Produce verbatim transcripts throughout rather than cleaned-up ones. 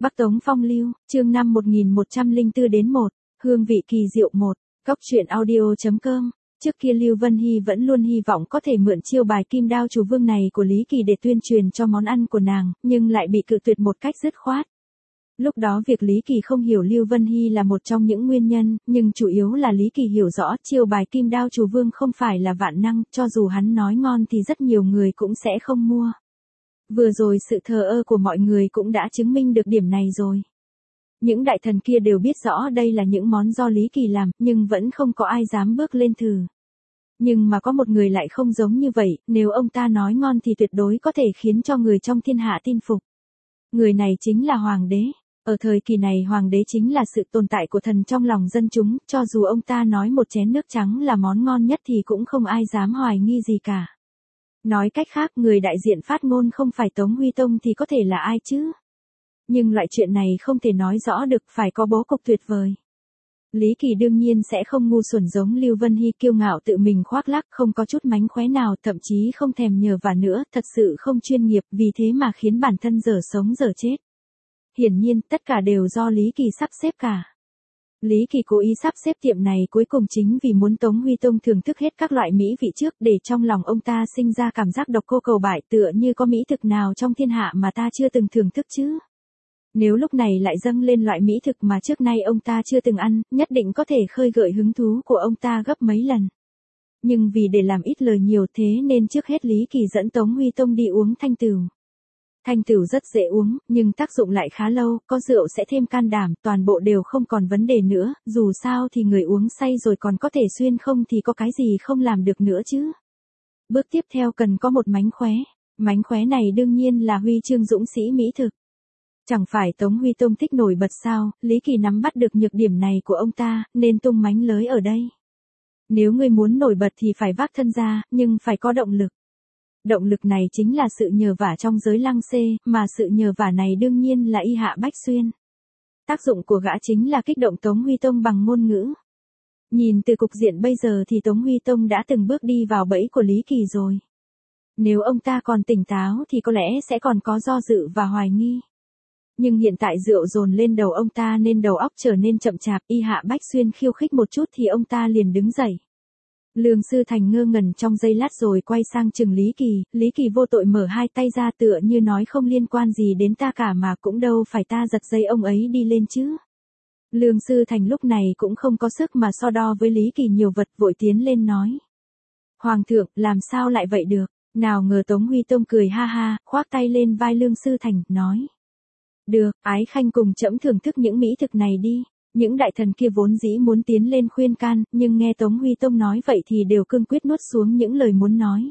Bắc Tống Phong Lưu, chương năm một nghìn một trăm lẻ bốn đến một, hương vị kỳ diệu một, Cóc truyện audio chấm com. Trước kia Lưu Vân Hy vẫn luôn hy vọng có thể mượn chiêu bài kim đao chủ vương này của Lý Kỳ để tuyên truyền cho món ăn của nàng, nhưng lại bị cự tuyệt một cách dứt khoát. Lúc đó việc Lý Kỳ không hiểu Lưu Vân Hy là một trong những nguyên nhân, nhưng chủ yếu là Lý Kỳ hiểu rõ chiêu bài kim đao chủ vương không phải là vạn năng, cho dù hắn nói ngon thì rất nhiều người cũng sẽ không mua. Vừa rồi sự thờ ơ của mọi người cũng đã chứng minh được điểm này rồi. Những đại thần kia đều biết rõ đây là những món do Lý Kỳ làm, nhưng vẫn không có ai dám bước lên thử. Nhưng mà có một người lại không giống như vậy, nếu ông ta nói ngon thì tuyệt đối có thể khiến cho người trong thiên hạ tin phục. Người này chính là Hoàng đế. Ở thời kỳ này Hoàng đế chính là sự tồn tại của thần trong lòng dân chúng, cho dù ông ta nói một chén nước trắng là món ngon nhất thì cũng không ai dám hoài nghi gì cả. Nói cách khác, người đại diện phát ngôn không phải Tống Huy Tông thì có thể là ai chứ? Nhưng loại chuyện này không thể nói rõ được, phải có bố cục tuyệt vời. Lý Kỳ đương nhiên sẽ không ngu xuẩn giống Lưu Vân Hy kiêu ngạo tự mình khoác lác, không có chút mánh khóe nào, thậm chí không thèm nhờ vả nữa, thật sự không chuyên nghiệp, vì thế mà khiến bản thân dở sống dở chết. Hiển nhiên, tất cả đều do Lý Kỳ sắp xếp cả. Lý Kỳ cố ý sắp xếp tiệm này cuối cùng chính vì muốn Tống Huy Tông thưởng thức hết các loại mỹ vị trước, để trong lòng ông ta sinh ra cảm giác độc cô cầu bại, tựa như có mỹ thực nào trong thiên hạ mà ta chưa từng thưởng thức chứ. Nếu lúc này lại dâng lên loại mỹ thực mà trước nay ông ta chưa từng ăn, nhất định có thể khơi gợi hứng thú của ông ta gấp mấy lần. Nhưng vì để làm ít lời nhiều thế nên trước hết Lý Kỳ dẫn Tống Huy Tông đi uống thanh tửu. Thanh tửu rất dễ uống, nhưng tác dụng lại khá lâu, có rượu sẽ thêm can đảm, toàn bộ đều không còn vấn đề nữa, dù sao thì người uống say rồi còn có thể xuyên không thì có cái gì không làm được nữa chứ. Bước tiếp theo cần có một mánh khóe, mánh khóe này đương nhiên là huy chương dũng sĩ mỹ thực. Chẳng phải Tống Huy Tông thích nổi bật sao, Lý Kỳ nắm bắt được nhược điểm này của ông ta, nên tung mánh lới ở đây. Nếu ngươi muốn nổi bật thì phải vác thân ra, nhưng phải có động lực. Động lực này chính là sự nhờ vả trong giới lăng xê, mà sự nhờ vả này đương nhiên là y hạ bách xuyên. Tác dụng của gã chính là kích động Tống Huy Tông bằng ngôn ngữ. Nhìn từ cục diện bây giờ thì Tống Huy Tông đã từng bước đi vào bẫy của Lý Kỳ rồi. Nếu ông ta còn tỉnh táo thì có lẽ sẽ còn có do dự và hoài nghi. Nhưng hiện tại rượu dồn lên đầu ông ta nên đầu óc trở nên chậm chạp, y hạ bách xuyên khiêu khích một chút thì ông ta liền đứng dậy. Lương Sư Thành ngơ ngẩn trong giây lát rồi quay sang chừng Lý Kỳ, Lý Kỳ vô tội mở hai tay ra tựa như nói không liên quan gì đến ta cả, mà cũng đâu phải ta giật dây ông ấy đi lên chứ. Lương Sư Thành lúc này cũng không có sức mà so đo với Lý Kỳ nhiều vật, vội tiến lên nói. Hoàng thượng, làm sao lại vậy được? Nào ngờ Tống Huy Tông cười ha ha, khoác tay lên vai Lương Sư Thành, nói. Được, Ái Khanh cùng trẫm thưởng thức những mỹ thực này đi. Những đại thần kia vốn dĩ muốn tiến lên khuyên can, nhưng nghe Tống Huy Tông nói vậy thì đều cương quyết nuốt xuống những lời muốn nói.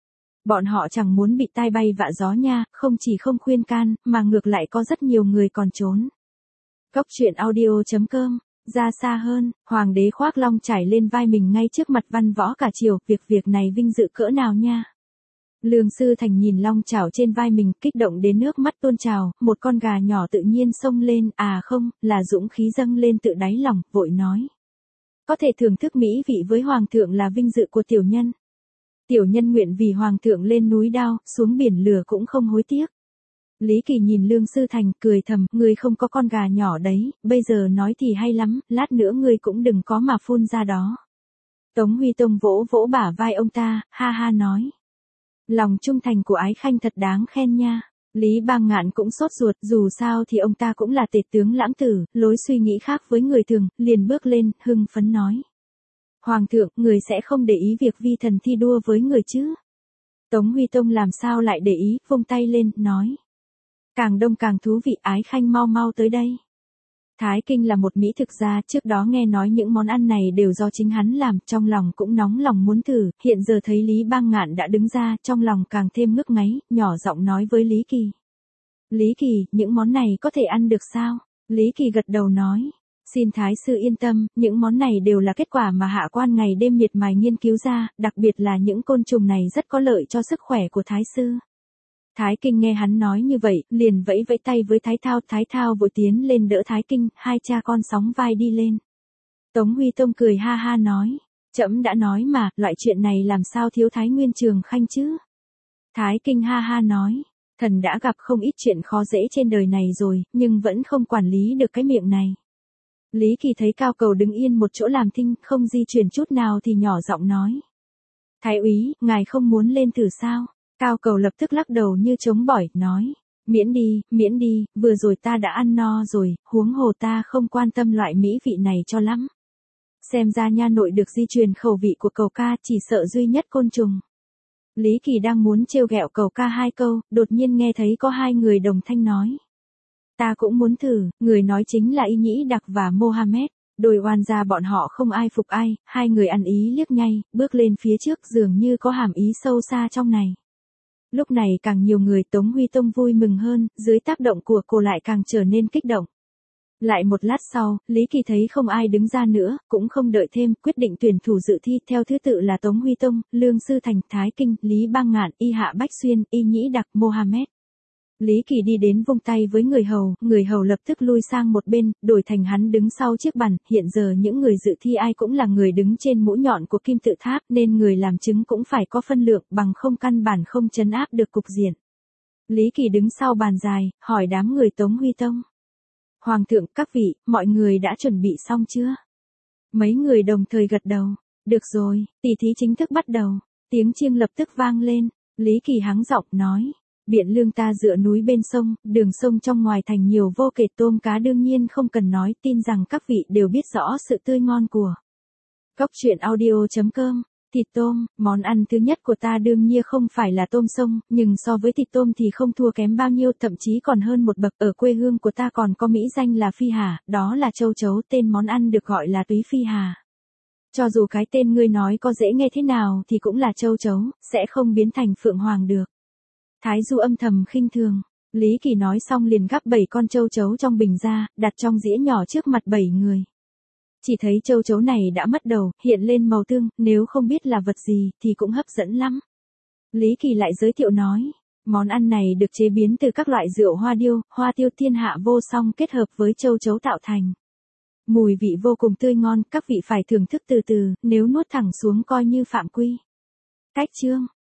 Bọn họ chẳng muốn bị tai bay vạ gió nha, không chỉ không khuyên can, mà ngược lại có rất nhiều người còn trốn. Cóc truyện audio chấm com, ra xa hơn, Hoàng đế khoác long trải lên vai mình ngay trước mặt văn võ cả triều, việc việc này vinh dự cỡ nào nha. Lương Sư Thành nhìn long chảo trên vai mình, kích động đến nước mắt tuôn trào, một con gà nhỏ tự nhiên xông lên, à không, là dũng khí dâng lên tự đáy lòng, vội nói. Có thể thưởng thức mỹ vị với Hoàng thượng là vinh dự của tiểu nhân. Tiểu nhân nguyện vì Hoàng thượng lên núi đao, xuống biển lửa cũng không hối tiếc. Lý Kỳ nhìn Lương Sư Thành, cười thầm, ngươi không có con gà nhỏ đấy, bây giờ nói thì hay lắm, lát nữa ngươi cũng đừng có mà phun ra đó. Tống Huy Tông vỗ vỗ bả vai ông ta, ha ha nói. Lòng trung thành của Ái Khanh thật đáng khen nha. Lý Bang Ngạn cũng sốt ruột, dù sao thì ông ta cũng là tể tướng lãng tử, lối suy nghĩ khác với người thường, liền bước lên, hưng phấn nói. Hoàng thượng, người sẽ không để ý việc vi thần thi đua với người chứ? Tống Huy Tông làm sao lại để ý, vung tay lên, nói. Càng đông càng thú vị, Ái Khanh mau mau tới đây. Thái Kinh là một mỹ thực gia, trước đó nghe nói những món ăn này đều do chính hắn làm, trong lòng cũng nóng lòng muốn thử, hiện giờ thấy Lý Bang Ngạn đã đứng ra, trong lòng càng thêm ngước ngáy, nhỏ giọng nói với Lý Kỳ. Lý Kỳ, những món này có thể ăn được sao? Lý Kỳ gật đầu nói. Xin Thái sư yên tâm, những món này đều là kết quả mà hạ quan ngày đêm miệt mài nghiên cứu ra, đặc biệt là những côn trùng này rất có lợi cho sức khỏe của Thái sư. Thái Kinh nghe hắn nói như vậy, liền vẫy vẫy tay với Thái Thao, Thái Thao vội tiến lên đỡ Thái Kinh, hai cha con sóng vai đi lên. Tống Huy Tông cười ha ha nói, trẫm đã nói mà, loại chuyện này làm sao thiếu Thái Nguyên Trường Khanh chứ? Thái Kinh ha ha nói, Thần đã gặp không ít chuyện khó dễ trên đời này rồi, nhưng vẫn không quản lý được cái miệng này. Lý Kỳ thấy Cao Cầu đứng yên một chỗ làm thinh, không di chuyển chút nào thì nhỏ giọng nói. Thái úy, ngài không muốn lên thử sao? Cao Cầu lập tức lắc đầu như chống bỏi, nói. Miễn đi, miễn đi, vừa rồi ta đã ăn no rồi, huống hồ ta không quan tâm loại mỹ vị này cho lắm. Xem ra nha nội được di truyền khẩu vị của Cầu ca, chỉ sợ duy nhất côn trùng. Lý Kỳ đang muốn trêu ghẹo Cầu ca hai câu, đột nhiên nghe thấy có hai người đồng thanh nói. Ta cũng muốn thử, người nói chính là Y Nhĩ Đặc và Mohammed. Đôi oan gia bọn họ không ai phục ai, hai người ăn ý liếc nhay, bước lên phía trước dường như có hàm ý sâu xa trong này. Lúc này càng nhiều người Tống Huy Tông vui mừng hơn, dưới tác động của cô lại càng trở nên kích động. Lại một lát sau, Lý Kỳ thấy không ai đứng ra nữa, cũng không đợi thêm, quyết định tuyển thủ dự thi theo thứ tự là Tống Huy Tông, Lương Sư Thành, Thái Kinh, Lý Bang Ngạn, Y Hạ Bách Xuyên, Y Nhĩ Đặc, Mohammed. Lý Kỳ đi đến vung tay với người hầu, người hầu lập tức lui sang một bên, đổi thành hắn đứng sau chiếc bàn, hiện giờ những người dự thi ai cũng là người đứng trên mũi nhọn của kim tự tháp nên người làm chứng cũng phải có phân lượng bằng không căn bản không trấn áp được cục diện. Lý Kỳ đứng sau bàn dài, hỏi đám người Tống Huy Tông. Hoàng thượng, các vị, mọi người đã chuẩn bị xong chưa? Mấy người đồng thời gật đầu. Được rồi, tỷ thí chính thức bắt đầu. Tiếng chiêng lập tức vang lên, Lý Kỳ hắng giọng nói. Biện Lương ta dựa núi bên sông, đường sông trong ngoài thành nhiều vô kể tôm cá đương nhiên không cần nói, tin rằng các vị đều biết rõ sự tươi ngon của. Cóc truyện audio chấm com, thịt tôm, món ăn thứ nhất của ta đương nhiên không phải là tôm sông, nhưng so với thịt tôm thì không thua kém bao nhiêu, thậm chí còn hơn một bậc. Ở quê hương của ta còn có mỹ danh là phi hà, đó là châu chấu, tên món ăn được gọi là túy phi hà. Cho dù cái tên ngươi nói có dễ nghe thế nào thì cũng là châu chấu, sẽ không biến thành phượng hoàng được. Thái Du âm thầm khinh thường. Lý Kỳ nói xong liền gắp bảy con châu chấu trong bình ra, đặt trong dĩa nhỏ trước mặt bảy người. Chỉ thấy châu chấu này đã mất đầu, hiện lên màu tương, nếu không biết là vật gì thì cũng hấp dẫn lắm. Lý Kỳ lại giới thiệu nói, món ăn này được chế biến từ các loại rượu hoa điêu, hoa tiêu thiên hạ vô song kết hợp với châu chấu tạo thành. Mùi vị vô cùng tươi ngon, các vị phải thưởng thức từ từ, nếu nuốt thẳng xuống coi như phạm quy. Cách chương